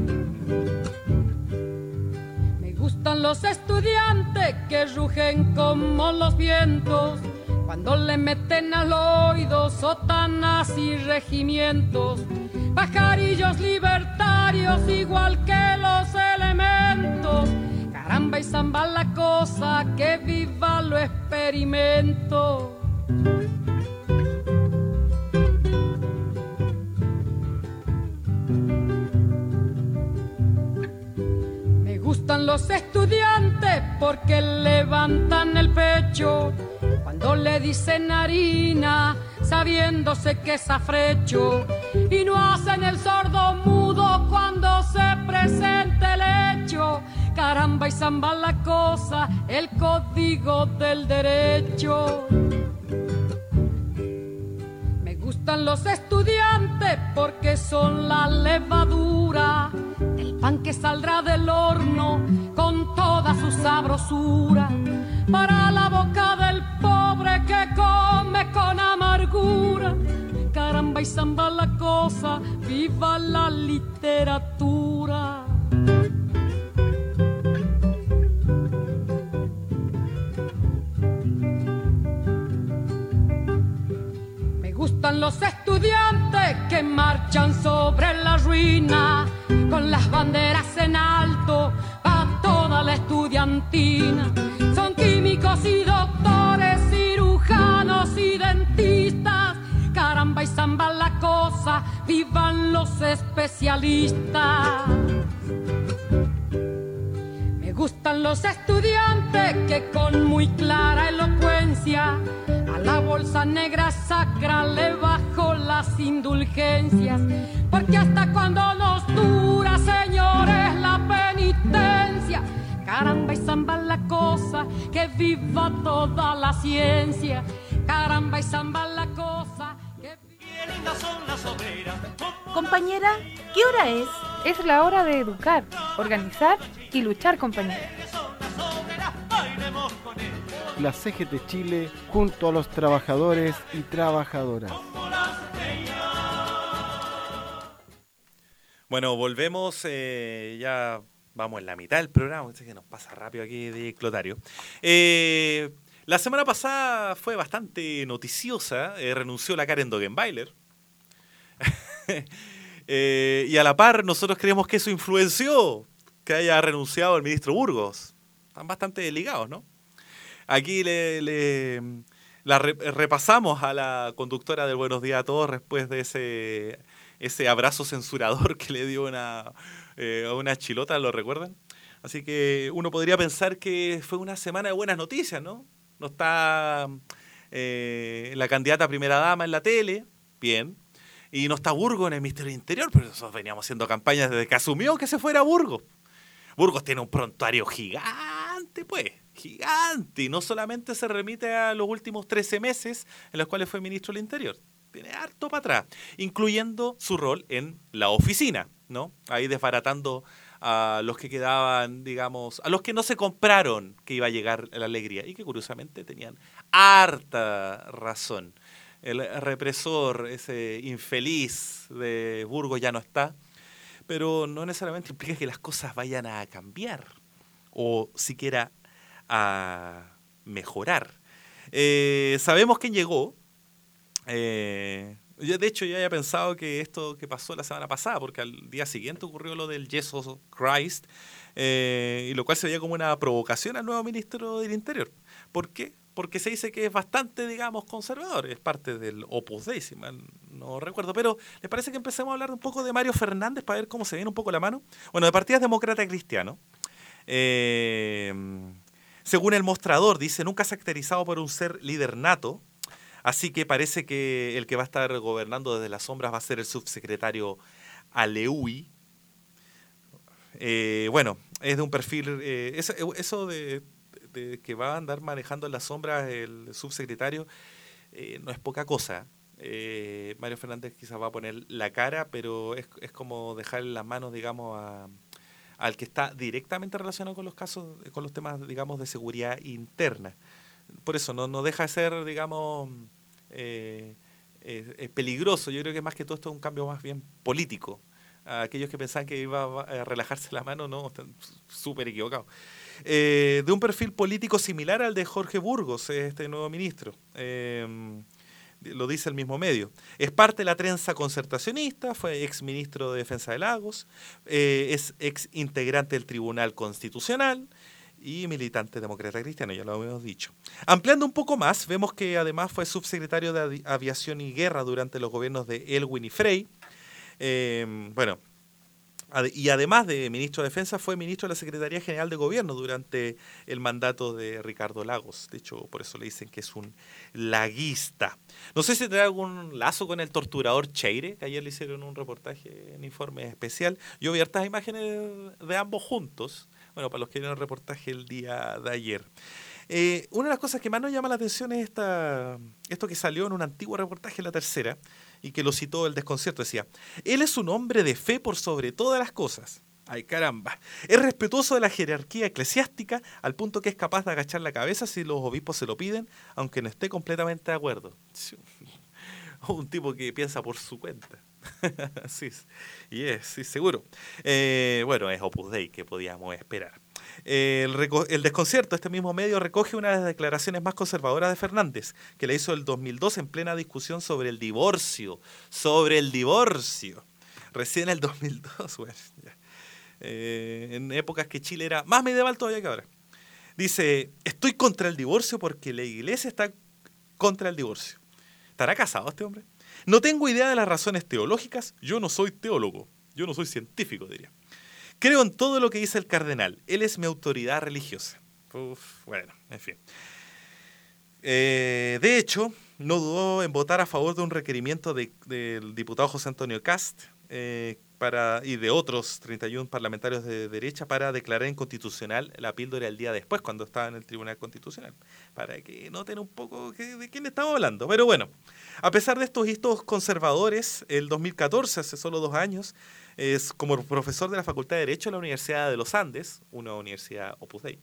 Me gustan los estudiantes que rugen como los vientos cuando le meten al oído sotanas y regimientos. Pajarillos libertarios igual que los elementos. Caramba y zamba la cosa, que viva lo experimento. Me gustan los estudiantes porque levantan el pecho cuando le dicen harina, sabiéndose que es afrecho, y no hacen el sordo mudo cuando se presente el hecho. Caramba y zamba la cosa, el código del derecho. Me gustan los estudiantes porque son la levadura del pan que saldrá del horno con toda su sabrosura para la boca del pobre que come con amargura. Caramba y zamba la cosa, viva la literatura. gustan los estudiantes que marchan sobre la ruina, con las banderas en alto a toda la estudiantina. Son químicos y doctores, cirujanos y dentistas. Caramba y zamba la cosa, vivan los especialistas. Me gustan los estudiantes que con muy clara elocuencia a la bolsa negra sacra le bajo las indulgencias. Porque hasta cuando nos dura, señores, la penitencia. Caramba y zamba la cosa, que viva toda la ciencia. Caramba y zamba la cosa, que viva... Compañera, ¿qué hora es? Es la hora de educar, organizar y luchar, compañera. La C G T Chile junto a los trabajadores y trabajadoras. Bueno, volvemos, eh, ya vamos en la mitad del programa, este que nos pasa rápido aquí de Clotario. Eh, la semana pasada fue bastante noticiosa, eh, renunció la Karen Dogenbailer. eh, y a la par nosotros creemos que eso influenció que haya renunciado el ministro Burgos. Están bastante ligados, ¿no? Aquí le, le la re, repasamos a la conductora del Buenos Días a Todos después de ese, ese abrazo censurador que le dio una, eh, a una chilota, ¿lo recuerdan? Así que uno podría pensar que fue una semana de buenas noticias, ¿no? No está eh, la candidata a primera dama en la tele, bien, y no está Burgos en el Ministerio del Interior, pero nosotros veníamos haciendo campañas desde que asumió que se fuera Burgos. Burgos tiene un prontuario gigante, pues, gigante, y no solamente se remite a los últimos trece meses en los cuales fue ministro del Interior, tiene harto para atrás, incluyendo su rol en la oficina, ¿no? Ahí desbaratando a los que quedaban, digamos, a los que no se compraron que iba a llegar la alegría, y que curiosamente tenían harta razón. El represor, ese infeliz de Burgos ya no está, pero no necesariamente implica que las cosas vayan a cambiar o siquiera a mejorar. Eh, sabemos quién llegó. Eh, yo, de hecho, yo había pensado que esto que pasó la semana pasada, porque al día siguiente ocurrió lo del Jesus Christ, eh, y lo cual se veía como una provocación al nuevo ministro del Interior. ¿Por qué? Porque se dice que es bastante, digamos, conservador, es parte del Opus Dei, si mal no recuerdo. Pero, ¿les parece que empecemos a hablar un poco de Mario Fernández para ver cómo se viene un poco la mano? Bueno, de partida es demócrata cristiano. Eh, según el mostrador, dice, nunca se ha caracterizado por un ser líder nato, así que parece que el que va a estar gobernando desde las sombras va a ser el subsecretario Aleui. Eh, bueno, es de un perfil... Eh, eso, eso de... que va a andar manejando en las sombras el subsecretario, eh, no es poca cosa. Eh, Mario Fernández quizás va a poner la cara, pero es, es como dejar en las manos, digamos, a, al que está directamente relacionado con los casos, con los temas, digamos, de seguridad interna. Por eso no, no deja de ser, digamos, eh, eh, eh, peligroso. Yo creo que más que todo esto es un cambio más bien político. A aquellos que pensaban que iba a relajarse la mano, no, están súper equivocados. Eh, de un perfil político similar al de Jorge Burgos, este nuevo ministro. Eh, lo dice el mismo medio. Es parte de la trenza concertacionista, fue ex ministro de Defensa de Lagos, eh, es ex integrante del Tribunal Constitucional y militante demócrata cristiano, ya lo hemos dicho. Ampliando un poco más, vemos que además fue subsecretario de Aviación y Guerra durante los gobiernos de Elwin y Frey. Eh, bueno, y además de ministro de Defensa, fue ministro de la Secretaría General de Gobierno durante el mandato de Ricardo Lagos. De hecho, por eso le dicen que es un laguista. No sé si tendrá algún lazo con el torturador Cheire, que ayer le hicieron un reportaje en Informe Especial. Yo vi hartas imágenes de ambos juntos. Bueno, para los que vieron el reportaje el día de ayer. Eh, una de las cosas que más nos llama la atención es esta, esto que salió en un antiguo reportaje en La Tercera, y que lo citó el Desconcierto. Decía, él es un hombre de fe por sobre todas las cosas. Ay, caramba. Es respetuoso de la jerarquía eclesiástica al punto que es capaz de agachar la cabeza si los obispos se lo piden, aunque no esté completamente de acuerdo. Un tipo que piensa por su cuenta. Sí, y es, sí, seguro. Eh, bueno, es Opus Dei, que podíamos esperar. Eh, el, reco- el desconcierto, este mismo medio recoge una de las declaraciones más conservadoras de Fernández, que la hizo el dos mil dos en plena discusión sobre el divorcio. Sobre el divorcio. Recién el dos mil dos, bueno, ya. Eh, en épocas que Chile era más medieval todavía que ahora. Dice, estoy contra el divorcio porque la iglesia está contra el divorcio. ¿Estará casado este hombre? No tengo idea de las razones teológicas, yo no soy teólogo, yo no soy científico, diría. Creo en todo lo que dice el cardenal, él es mi autoridad religiosa. Uf, bueno, en fin. Eh, de hecho, no dudó en votar a favor de un requerimiento de, del diputado José Antonio Cast eh, para, y de otros treinta y uno parlamentarios de derecha para declarar inconstitucional la píldora el día después, cuando estaba en el Tribunal Constitucional, para que noten un poco que, de quién estamos hablando. Pero bueno, a pesar de estos hitos conservadores, el dos mil catorce, hace solo dos años, es como profesor de la Facultad de Derecho de la Universidad de los Andes, una universidad Opus Dei,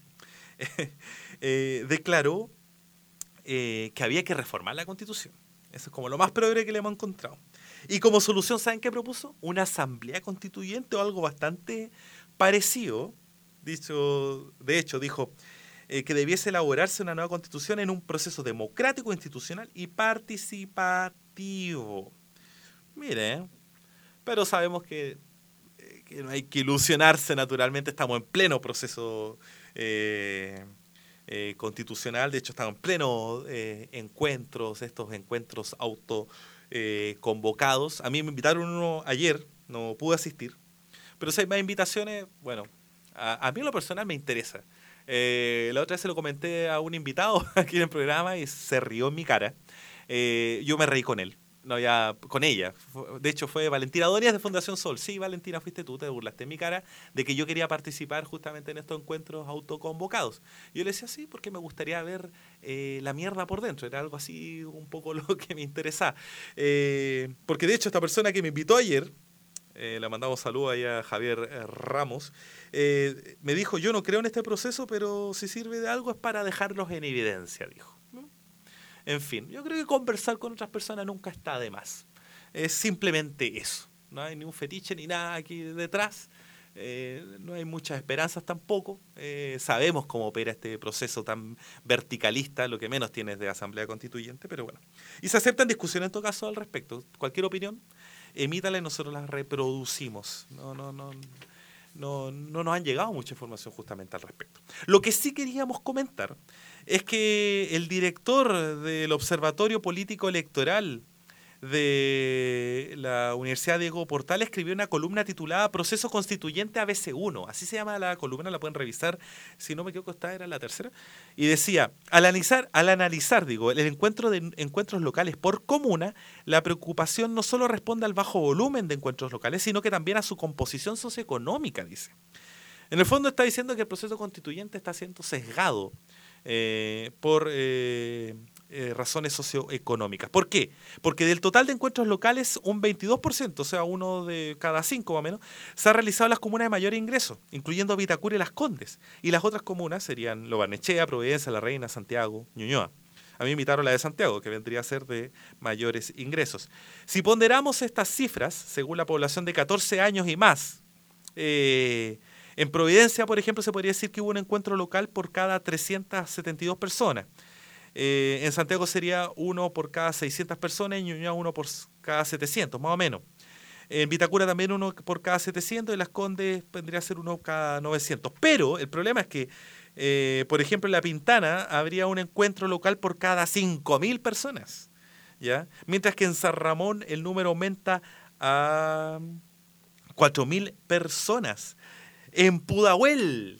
eh, declaró eh, que había que reformar la Constitución. Eso es como lo más progre que le hemos encontrado. Y como solución, ¿saben qué propuso? Una asamblea constituyente o algo bastante parecido. Dicho, de hecho, dijo eh, que debiese elaborarse una nueva constitución en un proceso democrático, institucional y participativo. Mire, pero sabemos que, eh, que no hay que ilusionarse, naturalmente estamos en pleno proceso eh, eh, constitucional, de hecho estamos en pleno eh, encuentros, estos encuentros auto eh, convocados. A mí me invitaron uno ayer, no pude asistir, pero si hay más invitaciones, bueno, a, a mí en lo personal me interesa. Eh, la otra vez se lo comenté a un invitado aquí en el programa y se rió en mi cara. Eh, yo me reí con él. No, ya con ella. De hecho, fue Valentina Dorias de Fundación Sol. Sí, Valentina, fuiste tú, te burlaste en mi cara de que yo quería participar justamente en estos encuentros autoconvocados. Yo le decía, sí, porque me gustaría ver eh, la mierda por dentro. Era algo así un poco lo que me interesaba. Eh, porque de hecho, esta persona que me invitó ayer, eh, le mandamos saludos ahí a Javier eh, Ramos, eh, me dijo, yo no creo en este proceso, pero si sirve de algo es para dejarlos en evidencia, dijo. En fin, yo creo que conversar con otras personas nunca está de más. Es simplemente eso. No hay ni un fetiche ni nada aquí detrás. Eh, no hay muchas esperanzas tampoco. Eh, sabemos cómo opera este proceso tan verticalista, lo que menos tiene es de asamblea constituyente, pero bueno. Y se aceptan discusiones en todo caso al respecto. Cualquier opinión, emítala y nosotros la reproducimos. No, no, no. No, no nos han llegado mucha información justamente al respecto. Lo que sí queríamos comentar es que el director del Observatorio Político Electoral de la Universidad Diego Portales escribió una columna titulada Proceso Constituyente A B C uno. Así se llama la columna, la pueden revisar. Si no me equivoco, esta era la tercera. Y decía, al analizar, al analizar digo, el encuentro de encuentros locales por comuna, la preocupación no solo responde al bajo volumen de encuentros locales, sino que también a su composición socioeconómica, dice. En el fondo está diciendo que el proceso constituyente está siendo sesgado eh, por eh, eh, razones socioeconómicas. ¿Por qué? Porque del total de encuentros locales, un veintidós por ciento, o sea, uno de cada cinco más o menos, se ha realizado en las comunas de mayor ingreso, incluyendo Vitacura y Las Condes. Y las otras comunas serían Lo Barnechea, Providencia, La Reina, Santiago, Ñuñoa. A mí me invitaron la de Santiago, que vendría a ser de mayores ingresos. Si ponderamos estas cifras, según la población de catorce años y más, eh, en Providencia, por ejemplo, se podría decir que hubo un encuentro local por cada trescientas setenta y dos personas. Eh, en Santiago sería uno por cada seiscientas personas, en Ñuñoa uno por cada setecientos, más o menos. En Vitacura también uno por cada setecientos, y Las Condes vendría a ser uno cada novecientos. Pero el problema es que, eh, por ejemplo, en La Pintana habría un encuentro local por cada cinco mil personas, ¿ya? Mientras que en San Ramón el número aumenta a cuatro mil personas. En Pudahuel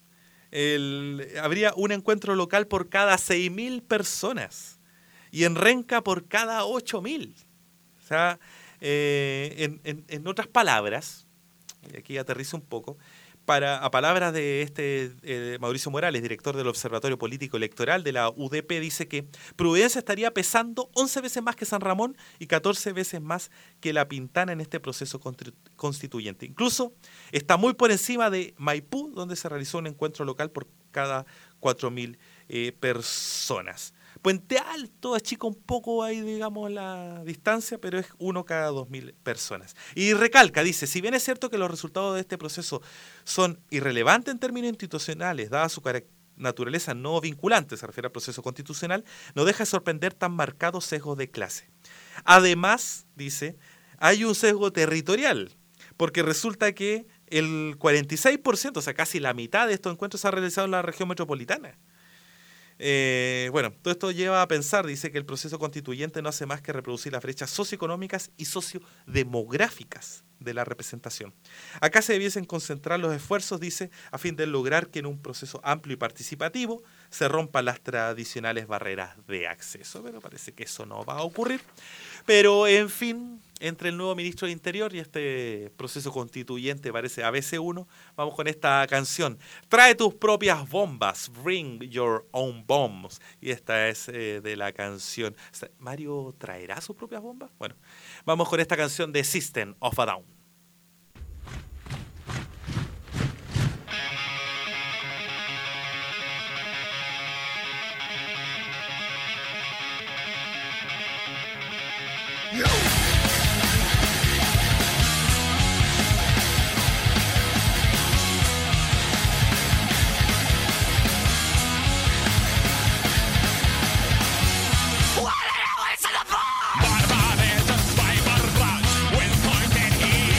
el, habría un encuentro local por cada seis mil personas y en Renca por cada ocho mil. O sea, eh, en, en, en otras palabras, y aquí aterrizo un poco, para, a palabras de este eh, Mauricio Morales, director del Observatorio Político Electoral de la U D P, dice que Providencia estaría pesando once veces más que San Ramón y catorce veces más que La Pintana en este proceso constituyente. Incluso está muy por encima de Maipú, donde se realizó un encuentro local por cada cuatro mil eh, personas. Puente Alto achica un poco ahí, digamos, la distancia, pero es uno cada dos mil personas. Y recalca, dice, si bien es cierto que los resultados de este proceso son irrelevantes en términos institucionales, dada su característica, naturaleza no vinculante, se refiere al proceso constitucional, no deja de sorprender tan marcados sesgos de clase. Además, dice, hay un sesgo territorial, porque resulta que el cuarenta y seis por ciento, o sea, casi la mitad de estos encuentros se ha realizado en la región metropolitana. Eh, bueno, todo esto lleva a pensar, dice, que el proceso constituyente no hace más que reproducir las brechas socioeconómicas y sociodemográficas de la representación. Acá se debiesen concentrar los esfuerzos, dice, a fin de lograr que en un proceso amplio y participativo se rompan las tradicionales barreras de acceso, pero parece que eso no va a ocurrir. Pero, en fin, entre el nuevo ministro del Interior y este proceso constituyente, parece A B C uno, vamos con esta canción. Trae tus propias bombas, bring your own bombs. Y esta es eh, de la canción. ¿Mario traerá sus propias bombas? Bueno, vamos con esta canción de System of a Down. Barbares, zwei Barbares, will pointed here.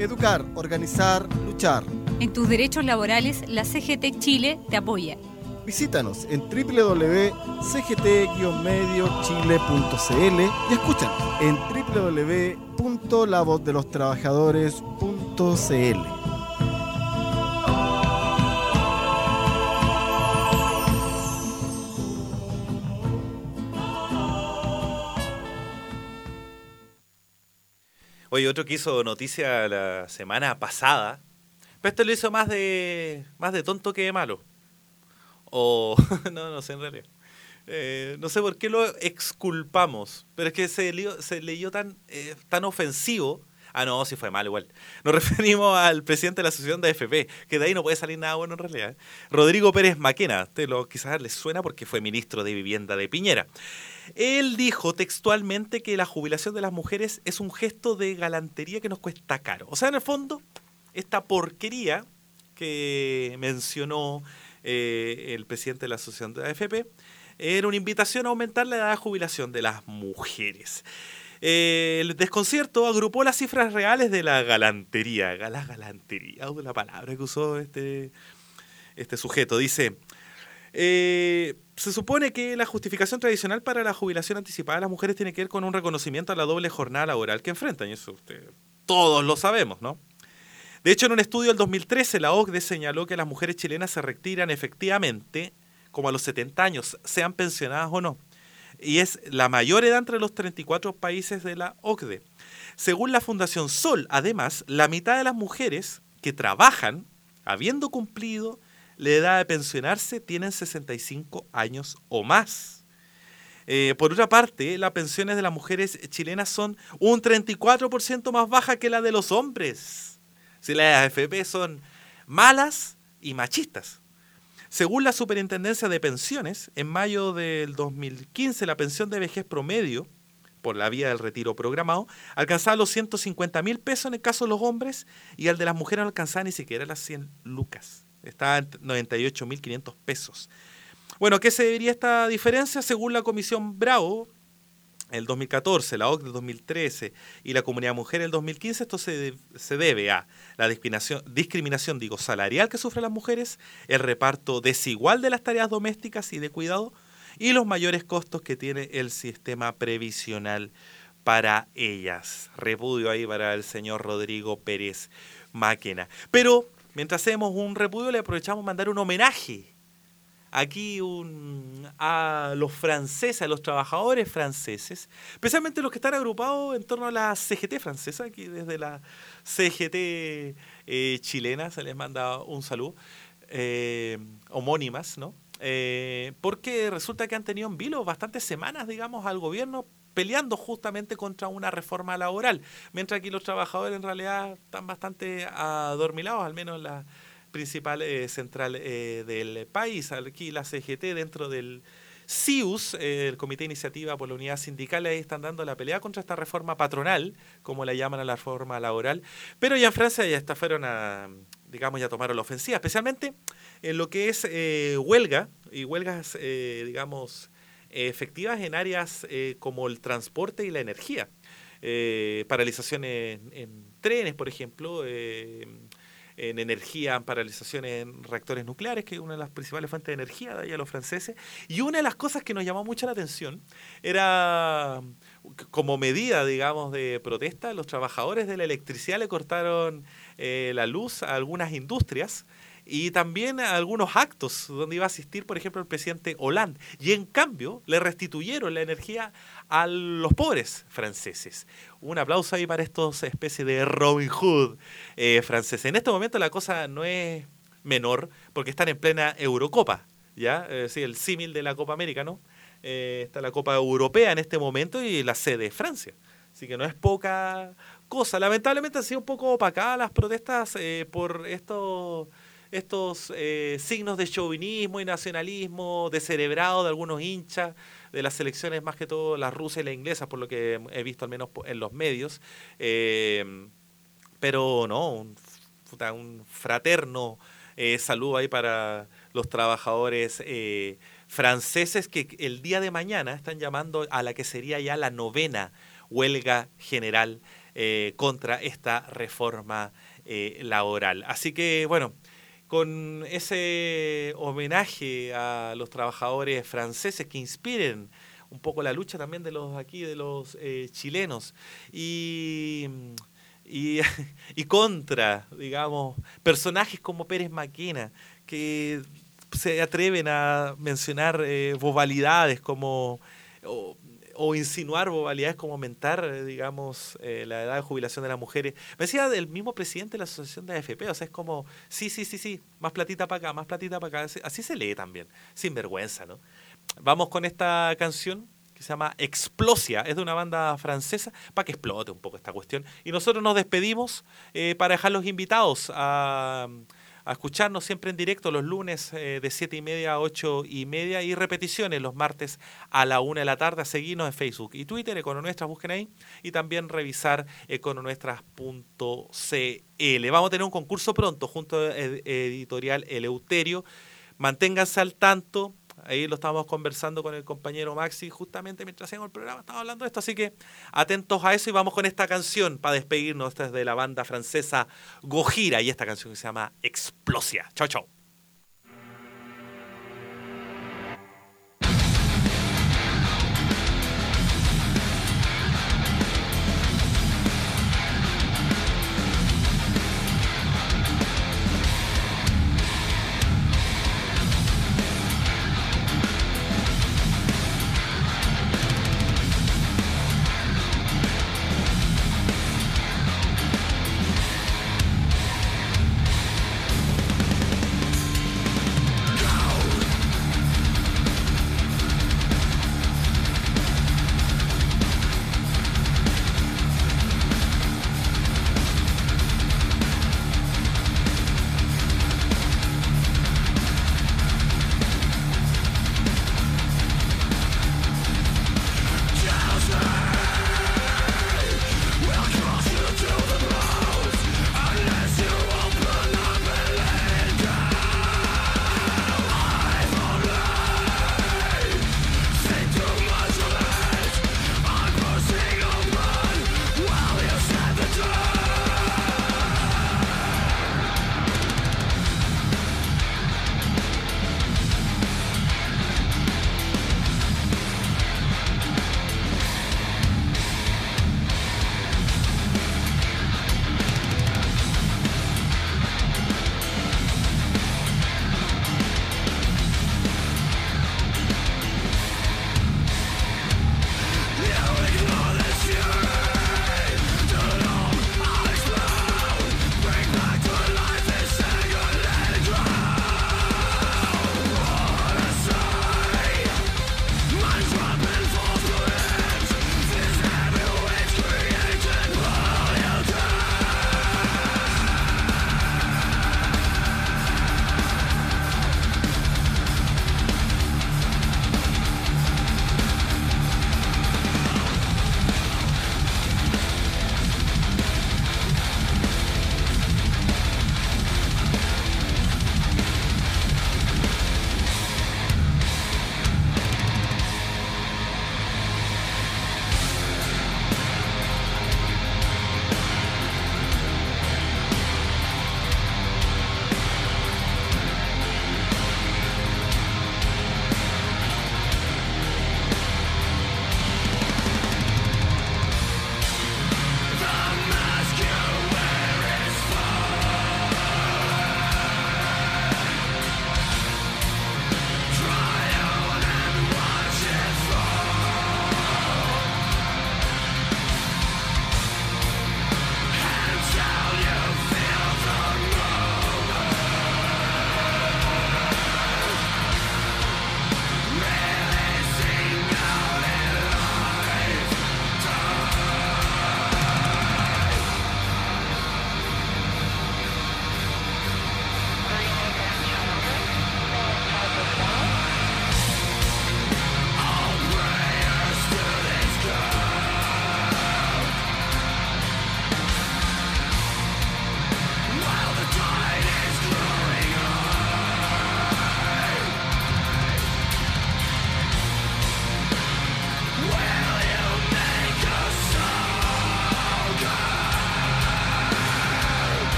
Educar, organizar, luchar. En tus derechos laborales, la C G T Chile te apoya. Visítanos en doble u doble u doble u punto c g t guion medio chile punto c l y escúchanos en doble u doble u doble u punto la voz de los trabajadores punto c l. Oye, otro que hizo noticia la semana pasada, pero este lo hizo más de más de tonto que de malo. O, no, no sé en realidad. Eh, no sé por qué lo exculpamos, pero es que se leyó, se leyó tan, eh, tan ofensivo. Ah, no, sí fue mal igual. Nos referimos al presidente de la Asociación de A F P, que de ahí no puede salir nada bueno en realidad. Rodrigo Pérez Maquena, te lo quizás les suena porque fue ministro de Vivienda de Piñera. Él dijo textualmente que la jubilación de las mujeres es un gesto de galantería que nos cuesta caro. O sea, en el fondo, esta porquería que mencionó eh, el presidente de la Asociación de A F P era una invitación a aumentar la edad de jubilación de las mujeres. Eh, el desconcierto agrupó las cifras reales de la galantería. La galantería, la palabra que usó este, este sujeto. Dice, eh, se supone que la justificación tradicional para la jubilación anticipada de las mujeres tiene que ver con un reconocimiento a la doble jornada laboral que enfrentan. Y eso usted, todos lo sabemos, ¿no? De hecho, en un estudio del dos mil trece, la O C D E señaló que las mujeres chilenas se retiran efectivamente como a los setenta años, sean pensionadas o no. Y es la mayor edad entre los treinta y cuatro países de la O C D E. Según la Fundación Sol, además, la mitad de las mujeres que trabajan, habiendo cumplido la edad de pensionarse, tienen sesenta y cinco años o más. Eh, por otra parte, las pensiones de las mujeres chilenas son un treinta y cuatro por ciento más baja que la de los hombres. Si las A F P son malas y machistas. Según la Superintendencia de Pensiones, en mayo del dos mil quince la pensión de vejez promedio, por la vía del retiro programado, alcanzaba los ciento cincuenta mil pesos en el caso de los hombres y el de las mujeres no alcanzaba ni siquiera las cien lucas. Estaba en noventa y ocho mil quinientos pesos. Bueno, ¿a qué se debería esta diferencia? Según la Comisión Bravo, el dos mil catorce, la O C D E del dos mil trece y la Comunidad Mujer del dos mil quince, esto se, de, se debe a la discriminación, discriminación digo, salarial que sufren las mujeres, el reparto desigual de las tareas domésticas y de cuidado y los mayores costos que tiene el sistema previsional para ellas. Repudio ahí para el señor Rodrigo Pérez Maquena. Pero mientras hacemos un repudio, le aprovechamos mandar un homenaje aquí un, a los franceses, a los trabajadores franceses, especialmente los que están agrupados en torno a la C G T francesa, aquí desde la C G T eh, chilena se les manda un saludo, eh, homónimas, ¿no? Eh, porque resulta que han tenido en vilo bastantes semanas, digamos, al gobierno peleando justamente contra una reforma laboral, mientras aquí los trabajadores en realidad están bastante adormilados, al menos la principal eh, central eh, del país. Aquí la C G T dentro del C I U S, eh, el Comité de Iniciativa por la Unidad Sindical, ahí están dando la pelea contra esta reforma patronal, como la llaman a la reforma laboral, pero ya en Francia ya está, fueron a, digamos, ya tomaron la ofensiva, especialmente en lo que es eh, huelga, y huelgas, eh, digamos, eh, efectivas en áreas eh, como el transporte y la energía. Eh, paralizaciones en, en trenes, por ejemplo, eh, en energía, paralizaciones en reactores nucleares, que es una de las principales fuentes de energía de allá los franceses. Y una de las cosas que nos llamó mucho la atención era, como medida, digamos, de protesta, los trabajadores de la electricidad le cortaron eh, la luz a algunas industrias y también a algunos actos donde iba a asistir, por ejemplo, el presidente Hollande. Y en cambio, le restituyeron la energía a los pobres franceses. Un aplauso ahí para estos especies de Robin Hood eh, franceses. En este momento la cosa no es menor, porque están en plena Eurocopa, ¿ya? Eh, sí, el símil de la Copa América, ¿no? Eh, está la Copa Europea en este momento y la sede es Francia. Así que no es poca cosa. Lamentablemente han sido un poco opacadas las protestas eh, por estos... estos eh, signos de chauvinismo y nacionalismo descerebrado de algunos hinchas de las selecciones, más que todo la rusa y la inglesa, por lo que he visto al menos en los medios. Eh, pero no, un, un fraterno eh, saludo ahí para los trabajadores eh, franceses que el día de mañana están llamando a la que sería ya la novena huelga general eh, contra esta reforma eh, laboral. Así que, bueno, con ese homenaje a los trabajadores franceses que inspiren un poco la lucha también de los aquí, de los eh, chilenos, y, y, y contra, digamos, personajes como Pérez Maquena, que se atreven a mencionar eh, bobalidades como... O, o insinuar bobalidades como aumentar, eh, digamos, eh, la edad de jubilación de las mujeres. Me decía del mismo presidente de la Asociación de A F P, o sea, es como, sí, sí, sí, sí, más platita para acá, más platita para acá. Así se lee también, sin vergüenza, ¿no? Vamos con esta canción que se llama Explosia, es de una banda francesa, para que explote un poco esta cuestión. Y nosotros nos despedimos eh, para dejar los invitados a... a escucharnos siempre en directo los lunes eh, de siete y media a ocho y media y repeticiones los martes a la una de la tarde. A seguirnos en Facebook y Twitter, Econonuestras, busquen ahí, y también revisar econonuestras punto c l. Vamos a tener un concurso pronto junto a ed- Editorial Eleuterio. Manténganse al tanto. Ahí lo estábamos conversando con el compañero Maxi justamente mientras hacíamos el programa, estábamos hablando de esto, así que atentos a eso y vamos con esta canción para despedirnos. Esta es de la banda francesa Gojira y esta canción que se llama Explosia. Chao, chao.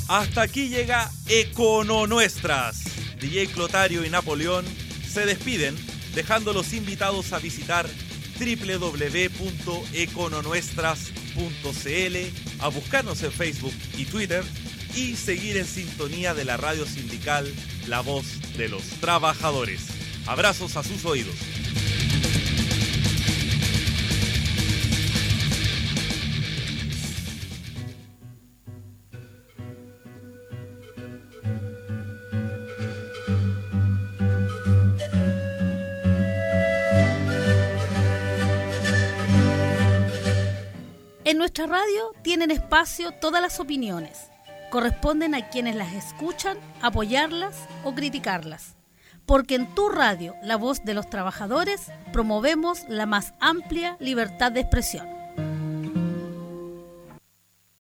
Hasta aquí llega Econo Nuestras. D J Clotario y Napoleón se despiden, dejando los invitados a visitar doble u doble u doble u punto econonuestras punto c l, a buscarnos en Facebook y Twitter y seguir en sintonía de la radio sindical La Voz de los Trabajadores. Abrazos a sus oídos. En nuestra radio tienen espacio todas las opiniones. Corresponden a quienes las escuchan apoyarlas o criticarlas. Porque en tu radio, La Voz de los Trabajadores, promovemos la más amplia libertad de expresión.